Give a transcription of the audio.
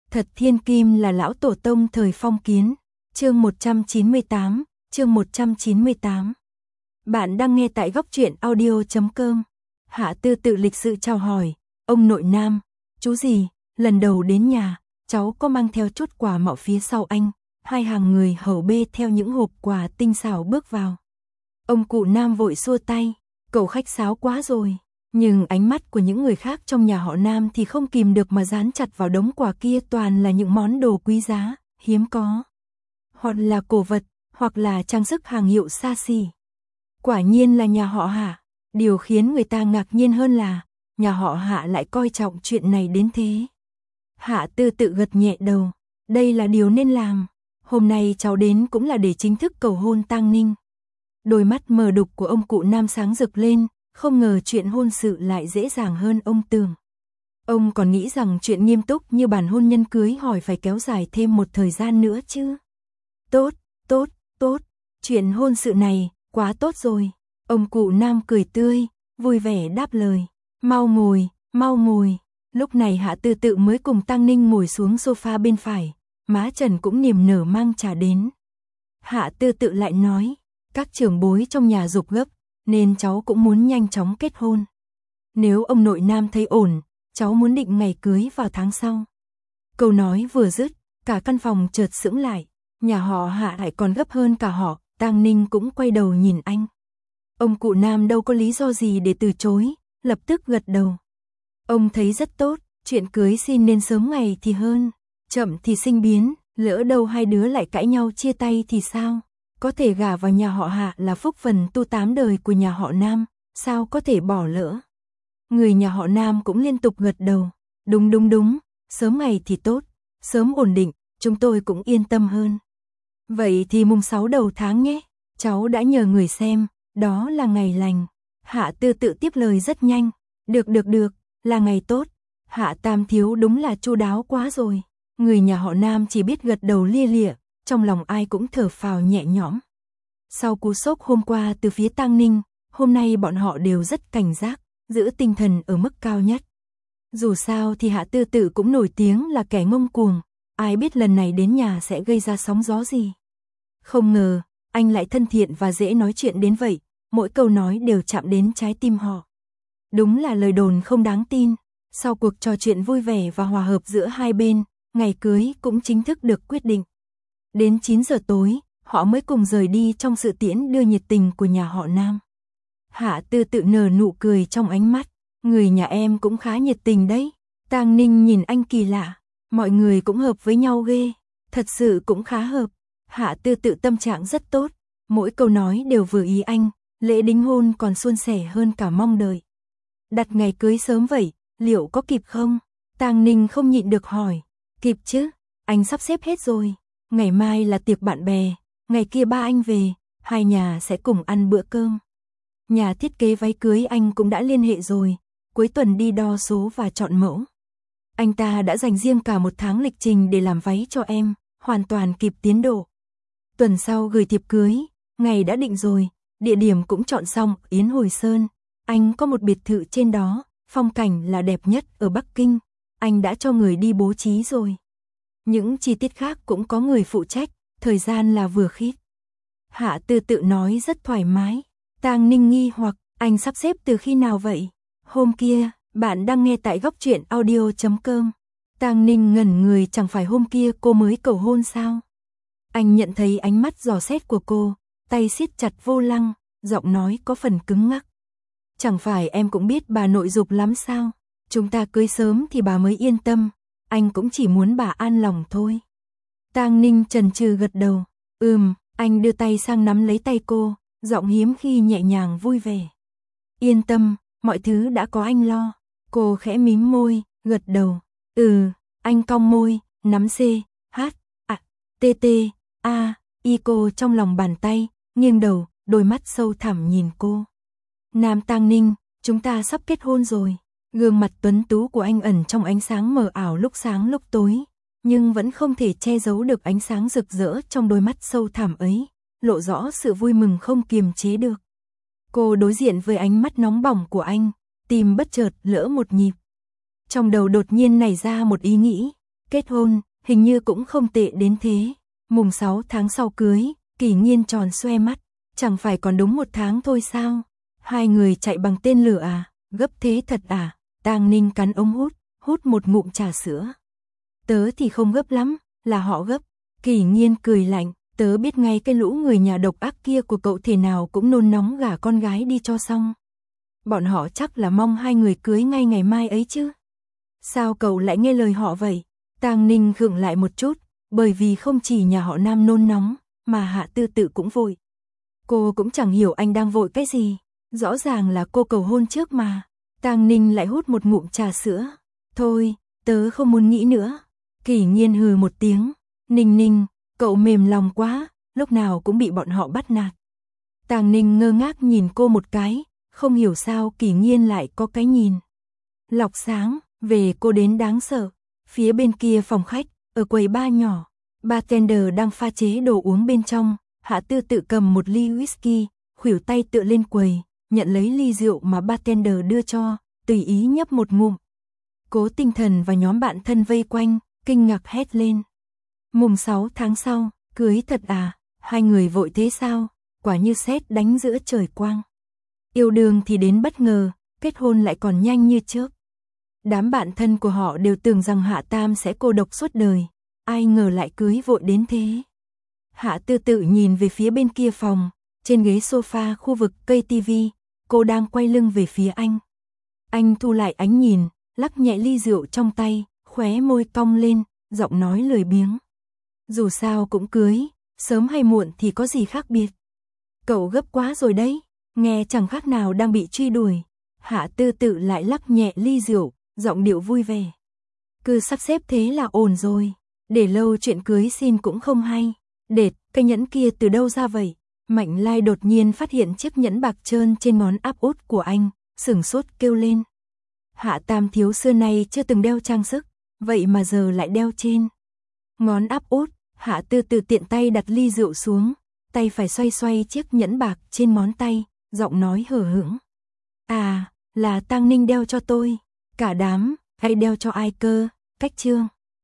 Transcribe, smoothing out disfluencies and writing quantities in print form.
Thật thiên kim là lão tổ tông thời phong kiến. Chương 198, chương 198. Bạn đang nghe tại góc truyện audio.com. Hạ Tư tự lịch sự chào hỏi, ông nội Nam, chú gì, lần đầu đến nhà, cháu có mang theo chút quà mọ phía sau anh. Hai hàng người hầu bê theo những hộp quà tinh xảo bước vào. Ông cụ Nam vội xua tay, cậu khách sáo quá rồi. Nhưng ánh mắt của những người khác trong nhà họ Nam thì không kìm được mà dán chặt vào đống quà kia, toàn là những món đồ quý giá, hiếm có. Hoặc là cổ vật, hoặc là trang sức hàng hiệu xa xỉ. Quả nhiên là nhà họ Hạ. Điều khiến người ta ngạc nhiên hơn là nhà họ Hạ lại coi trọng chuyện này đến thế. Hạ Tư tự gật nhẹ đầu, đây là điều nên làm. Hôm nay cháu đến cũng là để chính thức cầu hôn Tang Ninh. Đôi mắt mờ đục của ông cụ Nam sáng rực lên, không ngờ chuyện hôn sự lại dễ dàng hơn ông tưởng. Ông còn nghĩ rằng chuyện nghiêm túc như bản hôn nhân cưới hỏi phải kéo dài thêm một thời gian nữa chứ. Tốt, chuyện hôn sự này, quá tốt rồi. Ông cụ Nam cười tươi, vui vẻ đáp lời, mau ngồi. Lúc này Hạ Tư tự mới cùng Tang Ninh ngồi xuống sofa bên phải, má Trần cũng niềm nở mang trà đến. Hạ Tư tự lại nói, các trưởng bối trong nhà giục gấp, nên cháu cũng muốn nhanh chóng kết hôn. Nếu ông nội Nam thấy ổn, cháu muốn định ngày cưới vào tháng sau. Câu nói vừa dứt, cả căn phòng chợt sững lại, nhà họ Hạ lại còn gấp hơn cả họ. Tang Ninh cũng quay đầu nhìn anh. Ông cụ Nam đâu có lý do gì để từ chối, lập tức gật đầu. Ông thấy rất tốt, chuyện cưới xin nên sớm ngày thì hơn, chậm thì sinh biến, lỡ đâu hai đứa lại cãi nhau chia tay thì sao? Có thể gả vào nhà họ Hạ là phúc phần tu 8 đời của nhà họ Nam, sao có thể bỏ lỡ? Người nhà họ Nam cũng liên tục gật đầu, đúng, sớm ngày thì tốt, sớm ổn định, chúng tôi cũng yên tâm hơn. Vậy thì mùng 6 đầu tháng nhé, cháu đã nhờ người xem, đó là ngày lành. Hạ Tư tự tiếp lời rất nhanh, được, là ngày tốt. Hạ Tam thiếu đúng là chu đáo quá rồi. Người nhà họ Nam chỉ biết gật đầu lia lịa, trong lòng ai cũng thở phào nhẹ nhõm. Sau cú sốc hôm qua từ phía Tang Ninh, hôm nay bọn họ đều rất cảnh giác, giữ tinh thần ở mức cao nhất. Dù sao thì Hạ Tư tự cũng nổi tiếng là kẻ ngông cuồng, ai biết lần này đến nhà sẽ gây ra sóng gió gì. Không ngờ, anh lại thân thiện và dễ nói chuyện đến vậy, mỗi câu nói đều chạm đến trái tim họ. Đúng là lời đồn không đáng tin. Sau cuộc trò chuyện vui vẻ và hòa hợp giữa hai bên, ngày cưới cũng chính thức được quyết định. Đến 9 giờ tối, họ mới cùng rời đi trong sự tiễn đưa nhiệt tình của nhà họ Nam. Hạ Tư tự nở nụ cười trong ánh mắt, người nhà em cũng khá nhiệt tình đấy. Tang Ninh nhìn anh kỳ lạ, mọi người cũng hợp với nhau ghê, thật sự cũng khá hợp. Hạ Tư tự tâm trạng rất tốt, mỗi câu nói đều vừa ý anh, lễ đính hôn còn suôn sẻ hơn cả mong đợi. Đặt ngày cưới sớm vậy, liệu có kịp không? Tang Ninh không nhịn được hỏi. Kịp chứ, anh sắp xếp hết rồi. Ngày mai là tiệc bạn bè, ngày kia ba anh về, hai nhà sẽ cùng ăn bữa cơm. Nhà thiết kế váy cưới anh cũng đã liên hệ rồi, cuối tuần đi đo số và chọn mẫu. Anh ta đã dành riêng cả một tháng lịch trình để làm váy cho em, hoàn toàn kịp tiến độ. Tuần sau gửi thiệp cưới, ngày đã định rồi, địa điểm cũng chọn xong, Yến Hồi Sơn. Anh có một biệt thự trên đó, phong cảnh là đẹp nhất ở Bắc Kinh, anh đã cho người đi bố trí rồi. Những chi tiết khác cũng có người phụ trách, thời gian là vừa khít. Hạ Tư tự nói rất thoải mái. Tang Ninh nghi hoặc, anh sắp xếp từ khi nào vậy? Hôm kia, bạn đang nghe tại góc truyện audio.com. Tang Ninh ngẩn người, chẳng phải hôm kia cô mới cầu hôn sao? Anh nhận thấy ánh mắt dò xét của cô, tay siết chặt vô lăng, giọng nói có phần cứng ngắc. Chẳng phải em cũng biết bà nội giục lắm sao? Chúng ta cưới sớm thì bà mới yên tâm, anh cũng chỉ muốn bà an lòng thôi. Tang Ninh chần chừ gật đầu, anh đưa tay sang nắm lấy tay cô, giọng hiếm khi nhẹ nhàng vui vẻ. Yên tâm, mọi thứ đã có anh lo. Cô khẽ mím môi, gật đầu. Anh cong môi, nắm CHI cô trong lòng bàn tay, nghiêng đầu, đôi mắt sâu thẳm nhìn cô. Nam Tang Ninh, chúng ta sắp kết hôn rồi. Gương mặt tuấn tú của anh ẩn trong ánh sáng mờ ảo lúc sáng lúc tối, nhưng vẫn không thể che giấu được ánh sáng rực rỡ trong đôi mắt sâu thẳm ấy, lộ rõ sự vui mừng không kiềm chế được. Cô đối diện với ánh mắt nóng bỏng của anh, tim bất chợt lỡ một nhịp. Trong đầu đột nhiên nảy ra một ý nghĩ, Kết hôn, hình như cũng không tệ đến thế. Mùng 6 tháng sau cưới, Kỷ Nhiên tròn xoe mắt, chẳng phải còn đúng 1 tháng thôi sao? Hai người chạy bằng tên lửa à, gấp thế thật à? Tang Ninh cắn ống hút, hút một ngụm trà sữa. Tớ thì không gấp lắm, là họ gấp. Kỷ Nhiên cười lạnh, tớ biết ngay cái lũ người nhà độc ác kia của cậu thể nào cũng nôn nóng gả con gái đi cho xong. Bọn họ chắc là mong hai người cưới ngay ngày mai ấy chứ. Sao cậu lại nghe lời họ vậy? Tang Ninh khựng lại một chút, bởi vì không chỉ nhà họ Nam nôn nóng, mà Hạ Tư Tự cũng vội. Cô cũng chẳng hiểu anh đang vội cái gì, rõ ràng là cô cầu hôn trước mà. Tang Ninh lại hút một ngụm trà sữa. Thôi, tớ không muốn nghĩ nữa. Kỷ Nhiên hừ một tiếng. Ninh Ninh, cậu mềm lòng quá, lúc nào cũng bị bọn họ bắt nạt. Tang Ninh ngơ ngác nhìn cô một cái, không hiểu sao Kỷ Nhiên lại có cái nhìn lọc sáng về cô đến đáng sợ. Phía bên kia phòng khách, ở quầy bar nhỏ, bartender đang pha chế đồ uống bên trong. Hạ Tư Tự cầm một ly whisky, khuỷu tay tựa lên quầy, nhận lấy ly rượu mà bartender đưa cho, tùy ý nhấp một ngụm. Cố Tinh Thần và nhóm bạn thân vây quanh, kinh ngạc hét lên. Mùng 6 tháng sau, cưới thật à? Hai người vội thế sao? Quả như sét đánh giữa trời quang. Yêu đương thì đến bất ngờ, kết hôn lại còn nhanh như chớp. Đám bạn thân của họ đều tưởng rằng Hạ Tam sẽ cô độc suốt đời, ai ngờ lại cưới vội đến thế. Hạ Tư Tự nhìn về phía bên kia phòng, trên ghế sofa khu vực cây tivi, cô đang quay lưng về phía anh. Anh thu lại ánh nhìn, lắc nhẹ ly rượu trong tay, khóe môi cong lên, giọng nói lười biếng. Dù sao cũng cưới, sớm hay muộn thì có gì khác biệt. Cậu gấp quá rồi đấy, nghe chẳng khác nào đang bị truy đuổi. Hạ Tư Tự lại lắc nhẹ ly rượu, giọng điệu vui vẻ. Cứ sắp xếp thế là ổn rồi, để lâu chuyện cưới xin cũng không hay. Đệt, cái nhẫn kia từ đâu ra vậy? Mạnh Lai đột nhiên phát hiện chiếc nhẫn bạc trơn trên ngón áp út của anh, sửng sốt kêu lên. Hạ Tam thiếu xưa nay chưa từng đeo trang sức, vậy mà giờ lại đeo trên ngón áp út. Hạ Tư Tự tiện tay đặt ly rượu xuống, tay phải xoay xoay chiếc nhẫn bạc trên ngón tay, giọng nói hờ hững. À, là Tang Ninh đeo cho tôi. Cả đám, hay đeo cho ai cơ? Cách trương.